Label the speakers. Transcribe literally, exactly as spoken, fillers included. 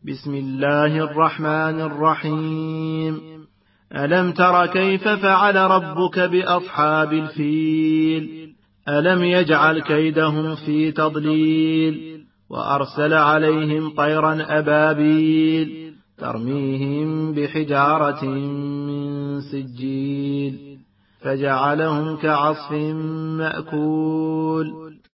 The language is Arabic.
Speaker 1: بسم الله الرحمن الرحيم. ألم تر كيف فعل ربك بأصحاب الفيل؟ ألم يجعل كيدهم في تضليل وأرسل عليهم طيرا أبابيل ترميهم بحجارة من سجيل فجعلهم كعصف مأكول.